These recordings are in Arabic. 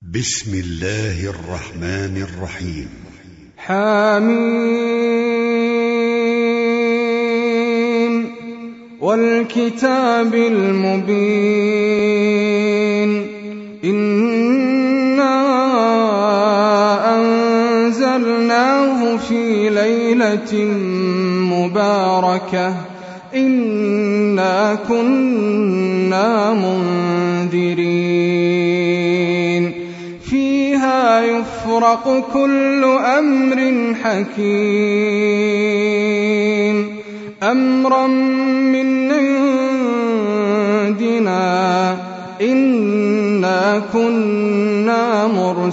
بسم الله الرحمن الرحيم. حميم والكتاب المبين إنا أنزلناه في ليلة مباركة إنا كنا منذرين فيها يفرق كل أمر حكيم أمرا من عندنا إنا كنا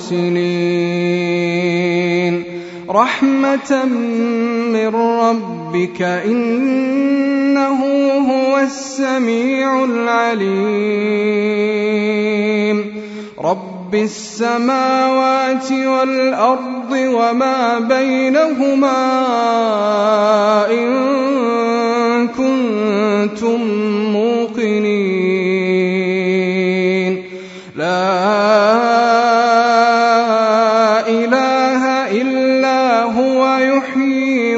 مرسلين رحمة من ربك إنه هو السميع العليم رب السماوات والأرض وما بينهما إن كنتم موقنين لا إله إلا هو يحيي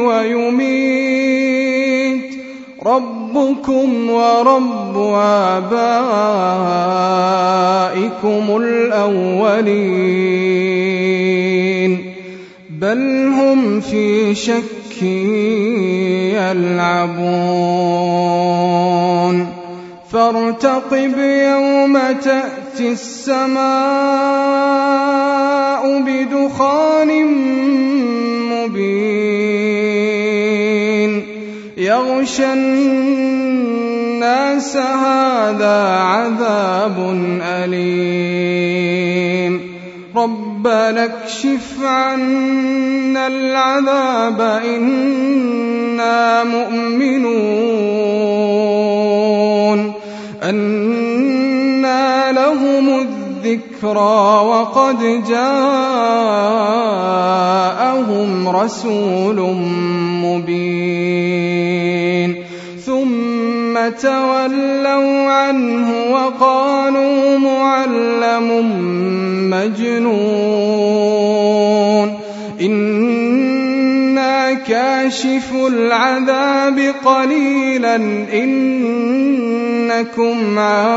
ويميت ربكم ورب آبائكم الأولين بل هم في شك يلعبون فارتقب يوم تأتي السماء بدخان مبين يغشى الناس هذا عذاب أليم ربنا اكشف عنا العذاب إنا مؤمنون أنى لهم الذكرى وقد جاءهم رسول مبين ثم تولوا عنه وقالوا معلم مجنون إنا كاشف العذاب قليلا إنكم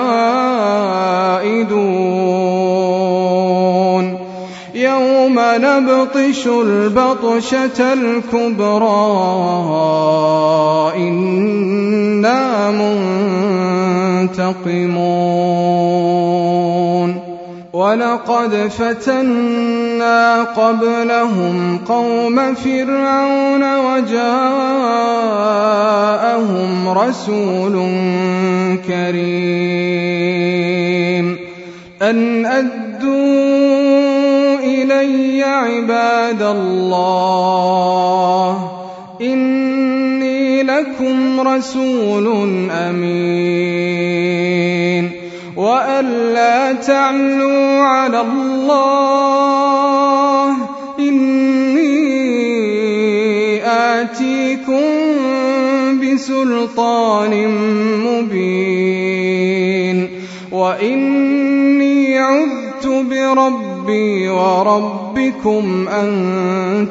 عائدون يوم نبطش البطشة الكبرى إنا منتقمون ولقد فتنا قبلهم قوم فرعون وجاءهم رسول كريم أن أدوا إلي عباد الله إني لكم رسول أمين وأن لا تعلوا على الله إني آتيكم بسلطان مبين وإني عذت بربي وربكم أن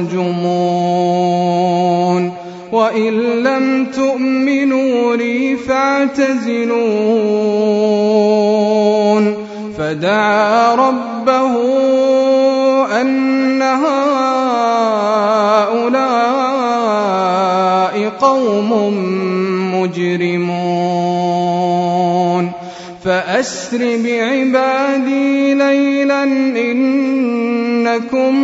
ترجمون وإن لم تؤمنوا لي فاعتزلون فدعا ربه أن هؤلاء قوم مجرمون فأسر بعبادي ليلا إنكم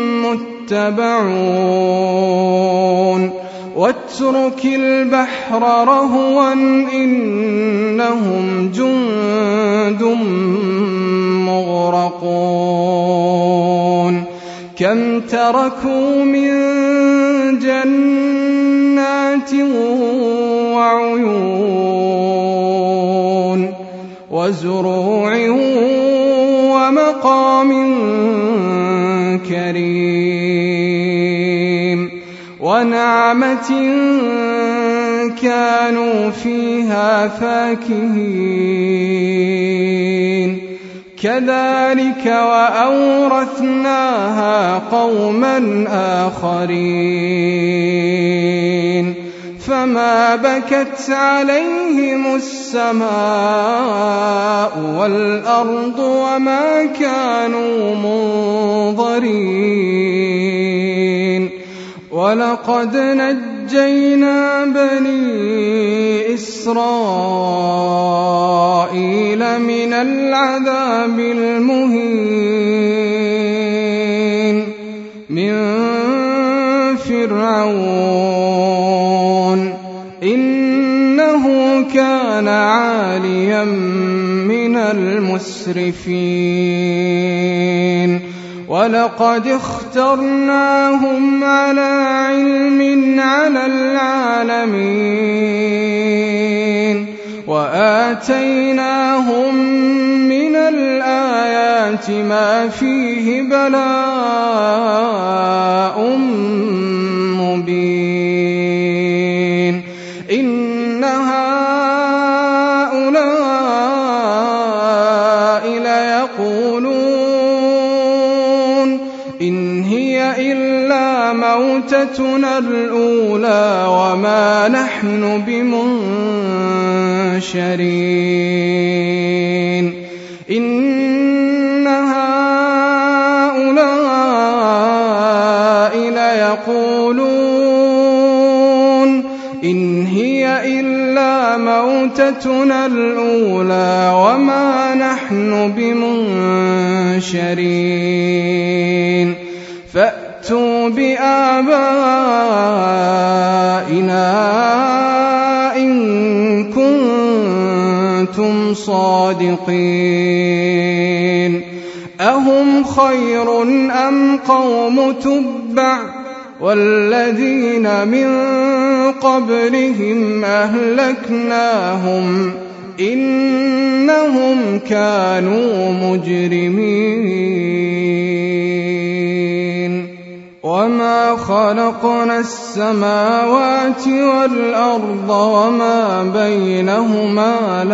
متبعون واترك البحر رهوا إنهم جند مغرقون كم تركوا من جنات وعيون وزروع ومقام كريم ونعمة كانوا فيها فاكهين كذلك وأورثناها قوما آخرين فما بكت عليهم السماء والأرض وما كانوا منظرين ولقد نجينا بني إسرائيل من العذاب المهين من فرعون إنه كان عاليا من المسرفين ولقد اخترناهم على علم على العالمين وآتيناهم من الآيات ما فيه بلاء مبين إن هؤلاء ليقولون إن هي إلا موتتنا الأولى وما نحن بمنشرين إن هؤلاء ليقولون إن هي إلا موتتنا الأولى وما نحن بمنشرين فأتوا بآبائنا إن كنتم صادقين أهم خير أم قوم تبع والذين من قبلهم أهلكناهم إنهم كانوا مجرمين وما خلقنا السماوات والأرض وما بينهما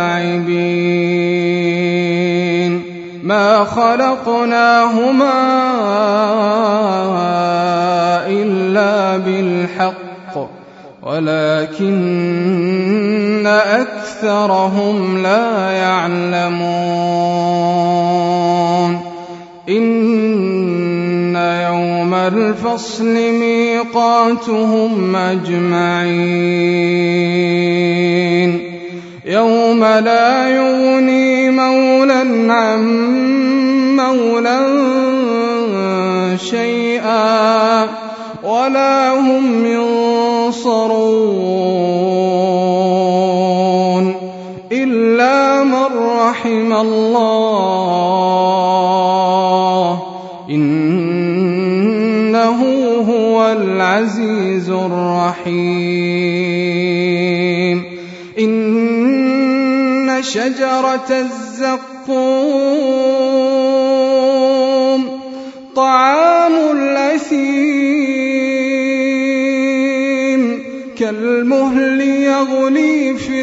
لاعبين ما خلقناهما إلا بالحق ولكن أكثرهم لا يعلمون إن يوم الفصل ميقاتهم أجمعين يوم لا يغني مولى عن مولى شيئا ولا هم ينصرون إلا من رحم الله إنه هو العزيز الرحيم إن شجرة الزقوم طعام الأثيم كالمهل يغلي في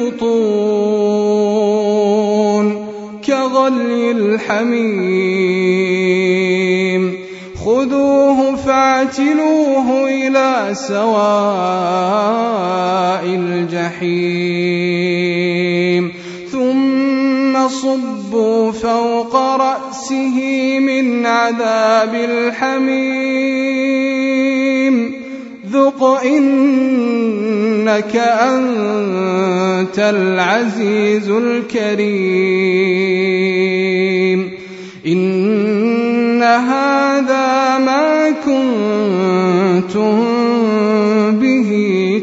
البطون كغلي الحميم خذوه فاعتلوه إلى سواء الجحيم ثم صبوا فوق رأسه من عذاب الحميم ذق إنك أنت العزيز الكريم إن هذا ما كنتم به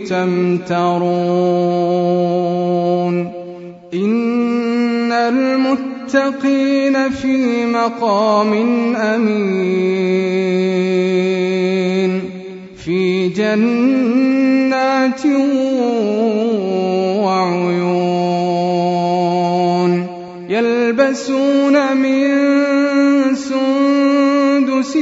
تمترون إن المتقين في مقام أمين في جنات وعيون يلبسون من سندس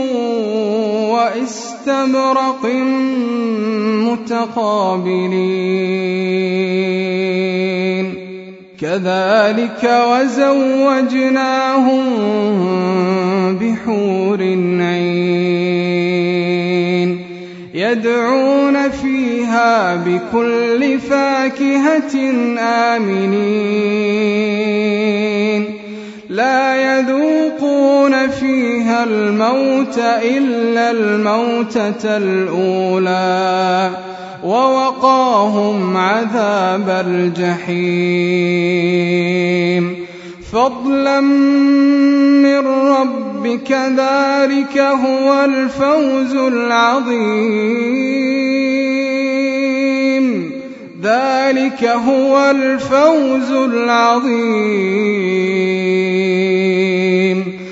واستبرق متقابلين كذلك وزوجناهم بحور عين يدعون فيها بكل فاكهة آمنين لا يذوقون فيها الموت إلا الموتة الأولى ووقاهم عذاب الجحيم فضلا من ربك ذلك هو الفوز العظيم ذلك هو الفوز العظيم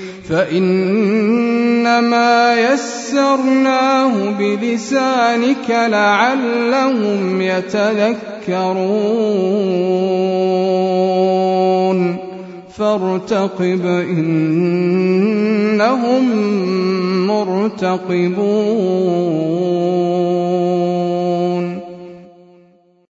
فإنما يسرناه بلسانك لعلهم يتذكرون فارتقب إنهم مرتقبون